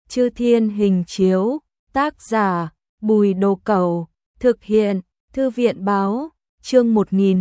Chư Thiên Hình Chiếu, tác giả Bùi Đồ Cẩu, thực hiện Thư viện Báo, chương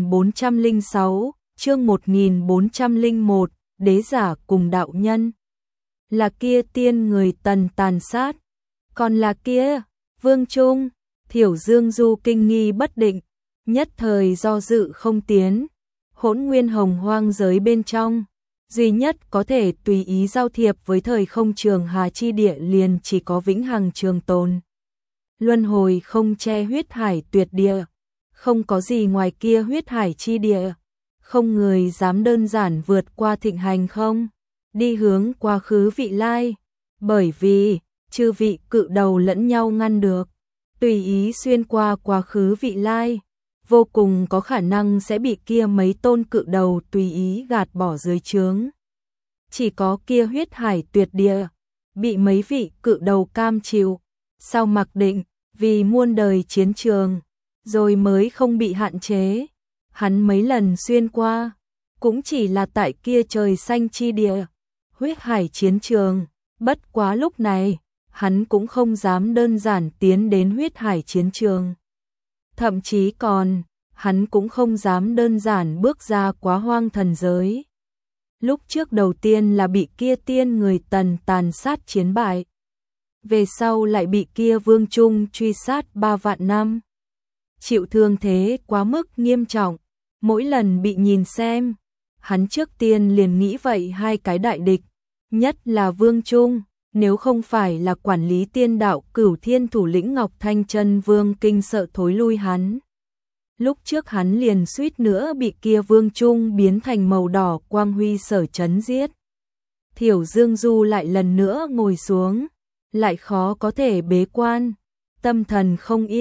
1406, chương 1401, đế giả cùng đạo nhân. Là kia tiên người Tần tàn sát, còn là kia, Vương Trung, Thiểu Dương Du kinh nghi bất định, nhất thời do dự không tiến. Hỗn nguyên hồng hoang giới bên trong, duy nhất có thể tùy ý giao thiệp với thời không trường hà chi địa liền chỉ có vĩnh hằng trường tồn. Luân hồi không che huyết hải tuyệt địa, không có gì ngoài kia huyết hải chi địa, không người dám đơn giản vượt qua thịnh hành không, đi hướng quá khứ vị lai, bởi vì chư vị cự đầu lẫn nhau ngăn được, tùy ý xuyên qua quá khứ vị lai, vô cùng có khả năng sẽ bị kia mấy tôn cự đầu tùy ý gạt bỏ dưới trướng. Chỉ có kia huyết hải tuyệt địa, bị mấy vị cự đầu cam chịu, sau mặc định, vì muôn đời chiến trường, rồi mới không bị hạn chế. Hắn mấy lần xuyên qua, cũng chỉ là tại kia trời xanh chi địa, huyết hải chiến trường, bất quá lúc này, hắn cũng không dám đơn giản tiến đến huyết hải chiến trường. Thậm chí còn, hắn cũng không dám đơn giản bước ra quá hoang thần giới. Lúc trước đầu tiên là bị kia tiên người Tần tàn sát chiến bại. Về sau lại bị kia Vương Trung truy sát 3 vạn năm. Chịu thương thế quá mức nghiêm trọng, mỗi lần bị nhìn xem, hắn trước tiên liền nghĩ vậy hai cái đại địch, nhất là Vương Trung, nếu không phải là quản lý tiên đạo Cửu Thiên thủ lĩnh Ngọc Thanh Chân Vương kinh sợ thối lui hắn. Lúc trước hắn liền suýt nữa bị kia Vương Trung biến thành màu đỏ quang huy sở chấn giết. Thiểu Dương Du lại lần nữa ngồi xuống, lại khó có thể bế quan, tâm thần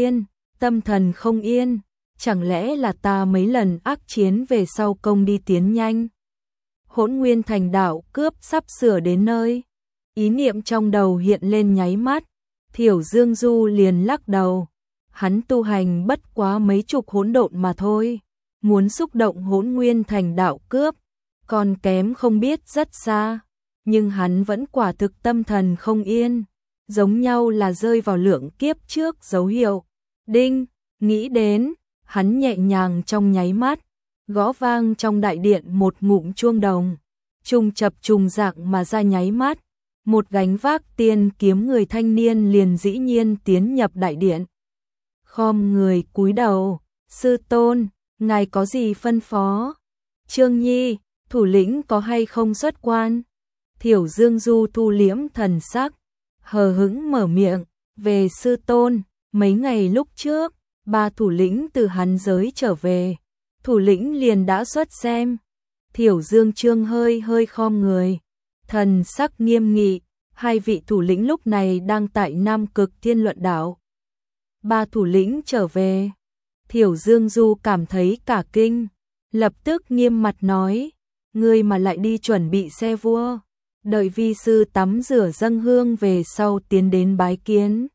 không yên, chẳng lẽ là ta mấy lần ác chiến về sau công đi tiến nhanh. Hỗn Nguyên Thành đạo cướp sắp sửa đến nơi, ý niệm trong đầu hiện lên nháy mắt, Thiểu Dương Du liền lắc đầu. Hắn tu hành bất quá mấy chục hỗn độn mà thôi, muốn xúc động Hỗn Nguyên Thành đạo cướp, còn kém không biết rất xa, nhưng hắn vẫn quả thực tâm thần không yên, giống nhau là rơi vào lượng kiếp trước dấu hiệu. Đinh, nghĩ đến, hắn nhẹ nhàng trong nháy mắt, gõ vang trong đại điện một ngụm chuông đồng, trùng chập trùng dạng mà ra nháy mắt, một gánh vác tiên kiếm người thanh niên liền dĩ nhiên tiến nhập đại điện. Khom người cúi đầu, sư tôn, ngài có gì phân phó? Trương Nhi, thủ lĩnh có hay không xuất quan? Thiểu Dương Du thu liễm thần sắc, hờ hững mở miệng, về sư tôn, mấy ngày lúc trước, 3 thủ lĩnh từ hắn giới trở về, thủ lĩnh liền đã xuất xem. Thiểu Dương Trương hơi khom người, thần sắc nghiêm nghị, hai vị thủ lĩnh lúc này đang tại Nam Cực Thiên Luận Đảo. 3 thủ lĩnh trở về, Thiểu Dương Du cảm thấy cả kinh, lập tức nghiêm mặt nói, ngươi mà lại đi chuẩn bị xe vua, đợi vi sư tắm rửa dâng hương về sau tiến đến bái kiến.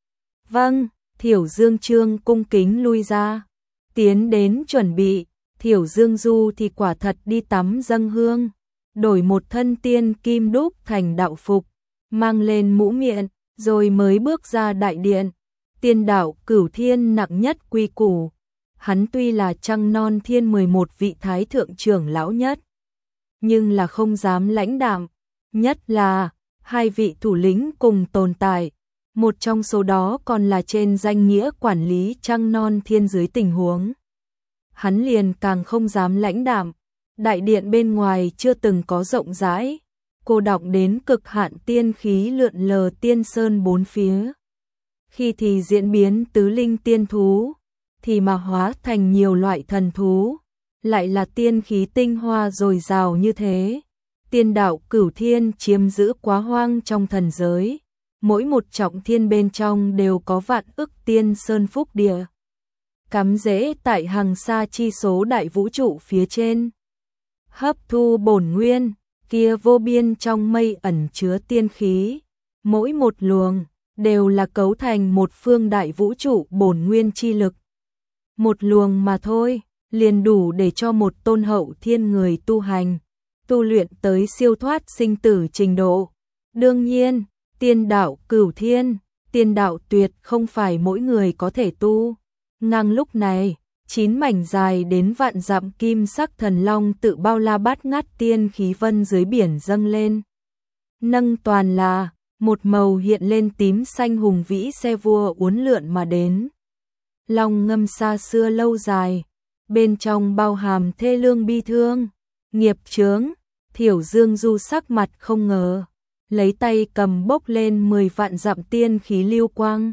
Vâng, Thiểu Dương Trương cung kính lui ra, tiến đến chuẩn bị, Thiểu Dương Du thì quả thật đi tắm dâng hương, đổi một thân tiên kim đúc thành đạo phục, mang lên mũ miệng, rồi mới bước ra đại điện. Tiên đạo Cửu Thiên nặng nhất quy củ, hắn tuy là Trăng Non Thiên 11 vị thái thượng trưởng lão nhất, nhưng là không dám lãnh đạm, nhất là hai vị thủ lĩnh cùng tồn tại, một trong số đó còn là trên danh nghĩa quản lý Trăng Non Thiên dưới tình huống. Hắn liền càng không dám lãnh đạm, đại điện bên ngoài chưa từng có rộng rãi, cô đọng đến cực hạn tiên khí lượn lờ tiên sơn bốn phía. Khi thì diễn biến tứ linh tiên thú, thì mà hóa thành nhiều loại thần thú, lại là tiên khí tinh hoa dồi dào như thế. Tiên đạo Cửu Thiên chiếm giữ quá hoang trong thần giới, mỗi một trọng thiên bên trong đều có vạn ức tiên sơn phúc địa, cắm rễ tại hàng xa chi số đại vũ trụ phía trên. Hấp thu bổn nguyên, kia vô biên trong mây ẩn chứa tiên khí, mỗi một luồng đều là cấu thành một phương đại vũ trụ bổn nguyên chi lực. Một luồng mà thôi, liền đủ để cho một tôn hậu thiên người tu hành, tu luyện tới siêu thoát sinh tử trình độ. Đương nhiên, Tiên đạo cửu thiên, tiên đạo tuyệt không phải mỗi người có thể tu. Ngang lúc này, 9 mảnh dài đến vạn dặm kim sắc thần long tự bao la bát ngát tiên khí vân dưới biển dâng lên. Nâng toàn là một màu hiện lên tím xanh hùng vĩ xe vua uốn lượn mà đến. Long ngâm xa xưa lâu dài, bên trong bao hàm thê lương bi thương, nghiệp chướng. Thiểu Dương Du sắc mặt không ngờ, lấy tay cầm bốc lên 10 vạn dặm tiên khí lưu quang,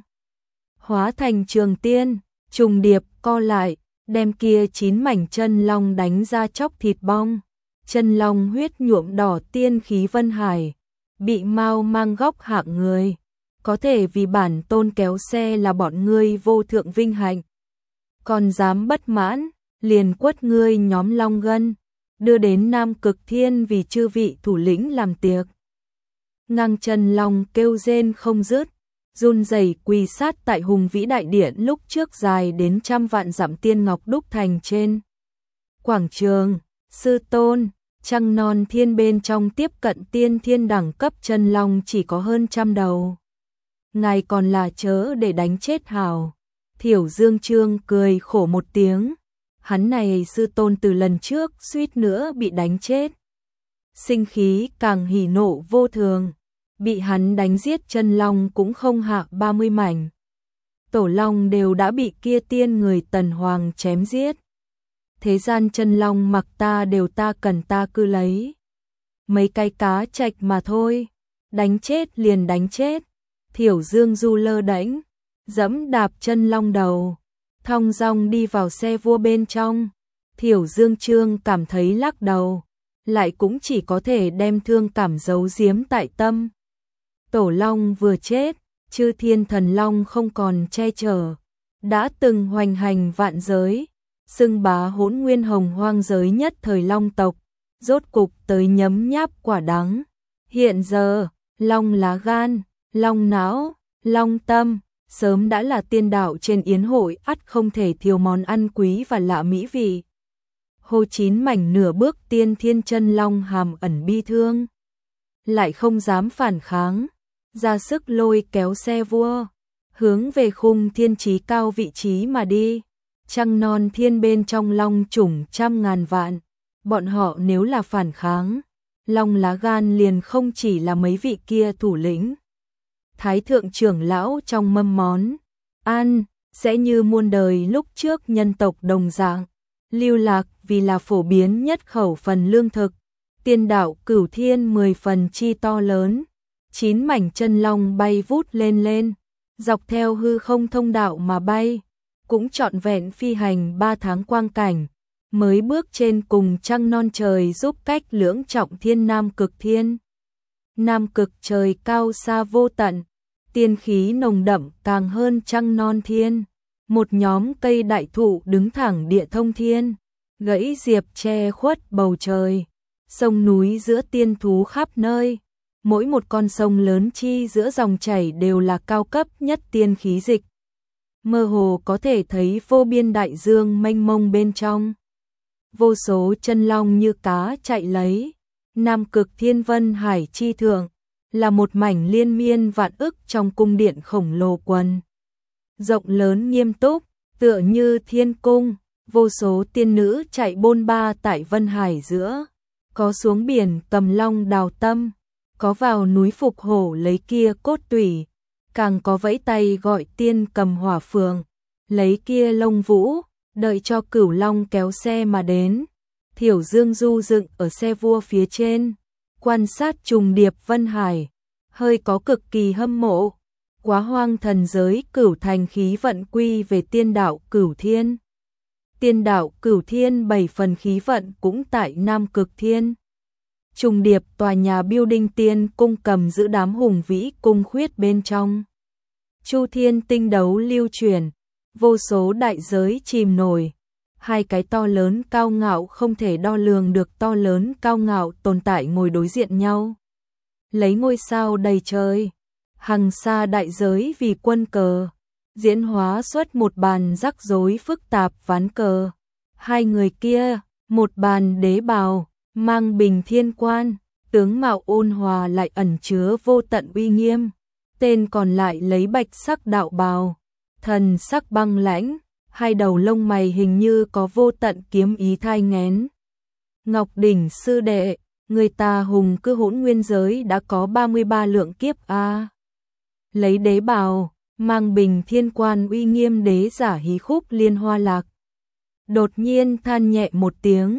hóa thành trường tiên, trùng điệp co lại, đem kia 9 mảnh chân long đánh ra chóc thịt bong. Chân long huyết nhuộm đỏ tiên khí vân hải, bị mau mang góc hạng người, có thể vì bản tôn kéo xe là bọn ngươi vô thượng vinh hạnh. Còn dám bất mãn, liền quất ngươi nhóm long gân, đưa đến Nam Cực Thiên vì chư vị thủ lĩnh làm tiệc. Ngang chân long kêu rên không dứt, run rẩy quỳ sát tại hùng vĩ đại điện lúc trước dài đến trăm vạn dặm tiên ngọc đúc thành trên quảng trường. Sư tôn, trăng non thiên bên trong tiếp cận tiên thiên đẳng cấp chân long chỉ có hơn 100 đầu. Ngài còn là chớ để đánh chết hào. Thiểu Dương Trương cười khổ một tiếng. Hắn này sư tôn từ lần trước suýt nữa bị đánh chết. Sinh khí càng hỉ nộ vô thường. Bị hắn đánh giết chân long cũng không hạ 30 mảnh. Tổ long đều đã bị kia tiên người Tần Hoàng chém giết. Thế gian chân long mặc ta đều ta cần ta cứ lấy. Mấy cái cá trạch mà thôi. Đánh chết liền đánh chết. Thiểu Dương Du lơ đễnh, dẫm đạp chân long đầu, thong dong đi vào xe vua bên trong. Thiểu Dương Trương cảm thấy lắc đầu, lại cũng chỉ có thể đem thương cảm giấu giếm tại tâm. Tổ long vừa chết, chư thiên thần long không còn che chở, đã từng hoành hành vạn giới, xưng bá hỗn nguyên hồng hoang giới nhất thời long tộc, rốt cục tới nhấm nháp quả đắng. Hiện giờ, long lá gan, long não, long tâm, sớm đã là tiên đạo trên yến hội, ắt không thể thiếu món ăn quý và lạ mỹ vị. Hồ 9 mảnh nửa bước tiên thiên chân long hàm ẩn bi thương, lại không dám phản kháng, ra sức lôi kéo xe vua, hướng về khung thiên trí cao vị trí mà đi. Trăng non thiên bên trong long chủng trăm ngàn vạn, bọn họ nếu là phản kháng, long lá gan liền không chỉ là mấy vị kia thủ lĩnh. Thái thượng trưởng lão trong mâm món ăn sẽ như muôn đời lúc trước nhân tộc đồng dạng, lưu lạc vì là phổ biến nhất khẩu phần lương thực. Tiên đạo cửu thiên 10 phần chi to lớn, 9 mảnh chân long bay vút lên lên, dọc theo hư không thông đạo mà bay, cũng trọn vẹn phi hành 3 tháng quang cảnh, mới bước trên cùng trăng non trời giúp cách lưỡng trọng thiên Nam Cực Thiên. Nam Cực trời cao xa vô tận, tiên khí nồng đậm càng hơn trăng non thiên. Một nhóm cây đại thụ đứng thẳng địa thông thiên, gãy diệp che khuất bầu trời. Sông núi giữa tiên thú khắp nơi, mỗi một con sông lớn chi giữa dòng chảy đều là cao cấp nhất tiên khí dịch. Mơ hồ có thể thấy vô biên đại dương mênh mông bên trong. Vô số chân long như cá chạy lấy. Nam Cực Thiên Vân Hải chi thượng là một mảnh liên miên vạn ức trong cung điện khổng lồ quần. Rộng lớn nghiêm túc, tựa như thiên cung, vô số tiên nữ chạy bôn ba tại Vân Hải giữa. Có xuống biển cầm long đào tâm, có vào núi phục hổ lấy kia cốt tủy, càng có vẫy tay gọi tiên cầm hỏa phượng, lấy kia lông vũ, đợi cho cửu long kéo xe mà đến. Thiểu Dương Du dựng ở xe vua phía trên, quan sát trùng điệp Vân Hải, hơi có cực kỳ hâm mộ. Quá hoang thần giới cửu thành khí vận quy về tiên đạo cửu thiên. Tiên đạo cửu thiên 7 phần khí vận cũng tại Nam Cực Thiên. Trùng điệp tòa nhà building tiên cung cầm giữ đám hùng vĩ cung khuyết bên trong. Chu thiên tinh đấu lưu truyền, vô số đại giới chìm nổi. Hai cái to lớn cao ngạo không thể đo lường được to lớn cao ngạo tồn tại ngồi đối diện nhau. Lấy ngôi sao đầy trời, hằng sa đại giới vì quân cờ, diễn hóa xuất một bàn rắc rối phức tạp ván cờ. Hai người kia, một bàn đế bào, mang bình thiên quan, tướng mạo ôn hòa lại ẩn chứa vô tận uy nghiêm. tên còn lại lấy bạch sắc đạo bào, thần sắc băng lãnh, hai đầu lông mày hình như có vô tận kiếm ý thai nghén. Ngọc Đỉnh sư đệ, người ta hùng cư hỗn nguyên giới đã có 33 lượng kiếp a. Lấy đế bào, mang bình thiên quan uy nghiêm đế giả hí khúc liên hoa lạc. Đột nhiên than nhẹ một tiếng,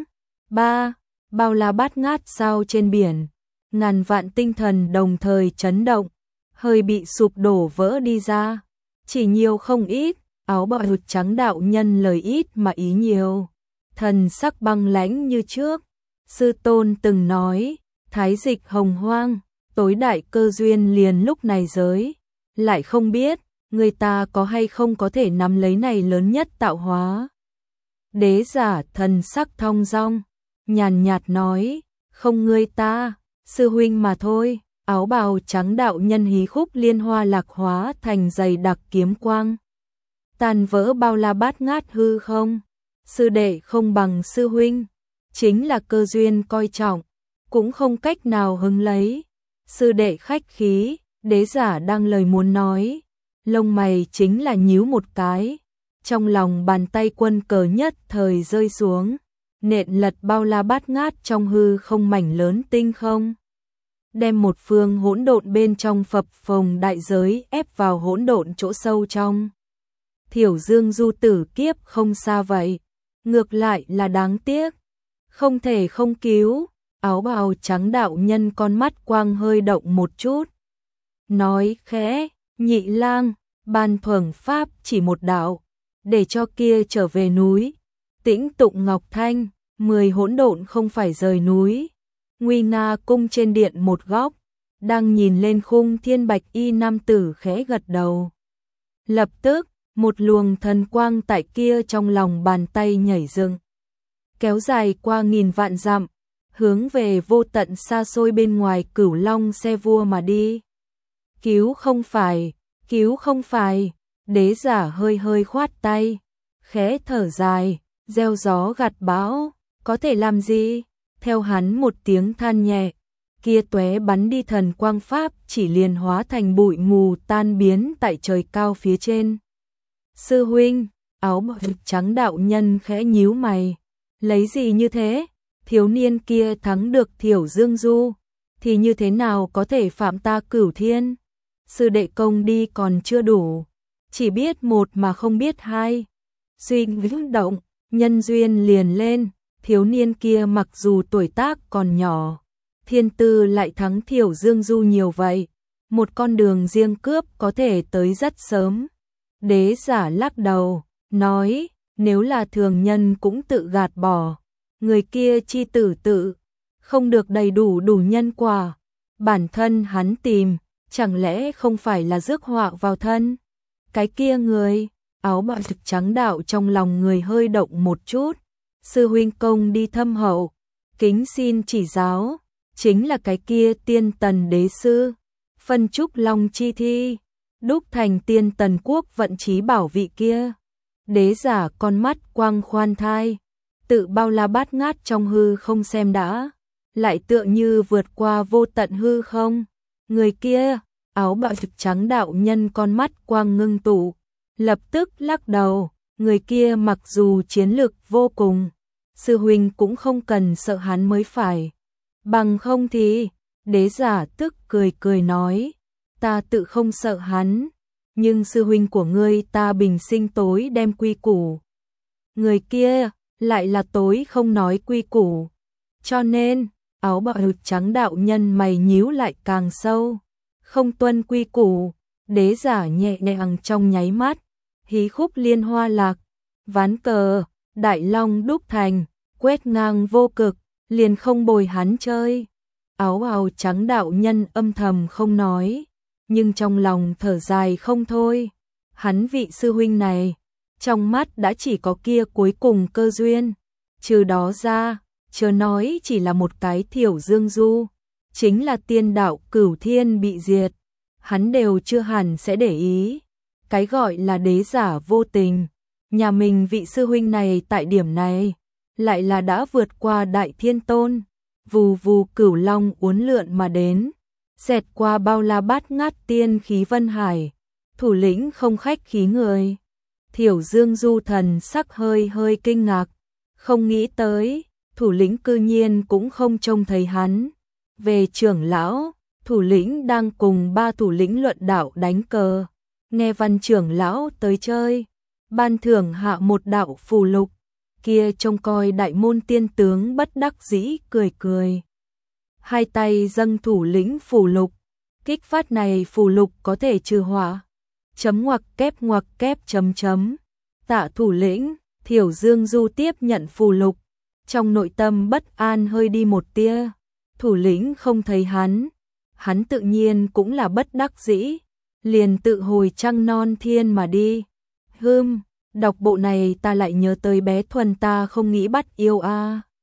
bao la bát ngát sao trên biển, ngàn vạn tinh thần đồng thời chấn động, hơi bị sụp đổ vỡ đi ra, chỉ nhiều không ít, áo bào trắng đạo nhân lời ít mà ý nhiều, thần sắc băng lãnh như trước. Sư tôn từng nói, thái dịch hồng hoang, tối đại cơ duyên liền lúc này giới, lại không biết, người ta có hay không có thể nắm lấy này lớn nhất tạo hóa. Đế giả thần sắc thong dong, nhàn nhạt nói, không ngươi ta, sư huynh mà thôi. Áo bào trắng đạo nhân hí khúc liên hoa lạc hóa thành dày đặc kiếm quang, tàn vỡ bao la bát ngát hư không. Sư đệ không bằng sư huynh, chính là cơ duyên coi trọng, cũng không cách nào hứng lấy. Sư đệ khách khí, đế giả đang lời muốn nói, lông mày chính là nhíu một cái, trong lòng bàn tay quân cờ nhất thời rơi xuống, nện lật bao la bát ngát trong hư không mảnh lớn tinh không, đem một phương hỗn độn bên trong phập phồng đại giới ép vào hỗn độn chỗ sâu trong. Thiểu Dương du tử kiếp không xa vậy, ngược lại là đáng tiếc, không thể không cứu. Áo bào trắng đạo nhân con mắt quang hơi động một chút, nói khẽ, Nhị lang, ban thuần pháp chỉ một đạo, để cho kia trở về núi, tĩnh tụng ngọc thanh, 10 hỗn độn không phải rời núi. Nguy nga cung trên điện một góc, đang nhìn lên khung thiên bạch y nam tử khẽ gật đầu. Lập tức, một luồng thần quang tại kia trong lòng bàn tay nhảy dựng, kéo dài qua nghìn vạn dặm, hướng về vô tận xa xôi bên ngoài Cửu Long xe vua mà đi. Cứu không phải, đế giả hơi hơi khoát tay, khẽ thở dài, gieo gió gặt bão, có thể làm gì? Theo hắn một tiếng than nhẹ, kia tóe bắn đi thần quang pháp chỉ liền hóa thành bụi mù tan biến tại trời cao phía trên. Sư huynh, áo bào trắng đạo nhân khẽ nhíu mày, lấy gì như thế? Thiếu niên kia thắng được Thiểu Dương Du, thì như thế nào có thể phạm ta Cửu Thiên? Sư đệ công đi còn chưa đủ, chỉ biết một mà không biết hai. Suy nghĩ động, nhân duyên liền lên, thiếu niên kia mặc dù tuổi tác còn nhỏ, thiên tư lại thắng Thiểu Dương Du nhiều vậy, một con đường riêng cướp có thể tới rất sớm. Đế giả lắc đầu, nói, nếu là thường nhân cũng tự gạt bỏ, người kia chi tử tự, không được đầy đủ nhân quả, bản thân hắn tìm, chẳng lẽ không phải là rước họa vào thân? Cái kia người, áo bào trắng đạo trong lòng người hơi động một chút, sư huynh công đi thâm hậu, kính xin chỉ giáo, chính là cái kia tiên tần đế sư, phân trúc long chi thi, đúc thành tiên tần quốc vận chí bảo vị kia. Đế giả con mắt quang khoan thai, tự bao la bát ngát trong hư không xem đã, lại tựa như vượt qua vô tận hư không. Người kia, áo bào trắng đạo nhân con mắt quang ngưng tụ, lập tức lắc đầu, người kia mặc dù chiến lực vô cùng, sư huynh cũng không cần sợ hắn mới phải. Bằng không thì, đế giả tức cười nói, ta tự không sợ hắn, nhưng sư huynh của ngươi ta bình sinh tối đem quy củ. Người kia, lại là tối không nói quy củ. Cho nên, áo bào trắng đạo nhân mày nhíu lại càng sâu, không tuân quy củ. Đế giả nhẹ nhàng trong nháy mắt, hí khúc liên hoa lạc, ván cờ, đại long đúc thành, quét ngang vô cực, liền không bồi hắn chơi. Áo bào trắng đạo nhân âm thầm không nói, nhưng trong lòng thở dài không thôi. Hắn vị sư huynh này, trong mắt đã chỉ có kia cuối cùng cơ duyên, trừ đó ra, chớ nói chỉ là một cái Thiểu Dương Du, chính là tiên đạo Cửu Thiên bị diệt, hắn đều chưa hẳn sẽ để ý. Cái gọi là đế giả vô tình, nhà mình vị sư huynh này tại điểm này, lại là đã vượt qua Đại Thiên Tôn, vù vù Cửu Long uốn lượn mà đến, xẹt qua bao la bát ngát tiên khí Vân Hải, thủ lĩnh không khách khí người. Thiểu Dương Du thần sắc hơi hơi kinh ngạc, không nghĩ tới, thủ lĩnh cư nhiên cũng không trông thấy hắn. Về trưởng lão, thủ lĩnh đang cùng ba thủ lĩnh luận đạo đánh cờ, nghe Văn trưởng lão tới chơi, ban thưởng hạ một đạo phù lục, kia trông coi đại môn tiên tướng bất đắc dĩ cười cười. Hai tay dâng thủ lĩnh phù lục, kích phát này phù lục có thể trừ hỏa. Ngoặc kép chấm. Tạ thủ lĩnh, Thiểu Dương Du tiếp nhận phù lục, trong nội tâm bất an hơi đi một tia. Thủ lĩnh không thấy hắn tự nhiên cũng là bất đắc dĩ, liền tự hồi trăng non thiên mà đi. Đọc bộ này ta lại nhớ tới bé Thuần ta không nghĩ bắt yêu a.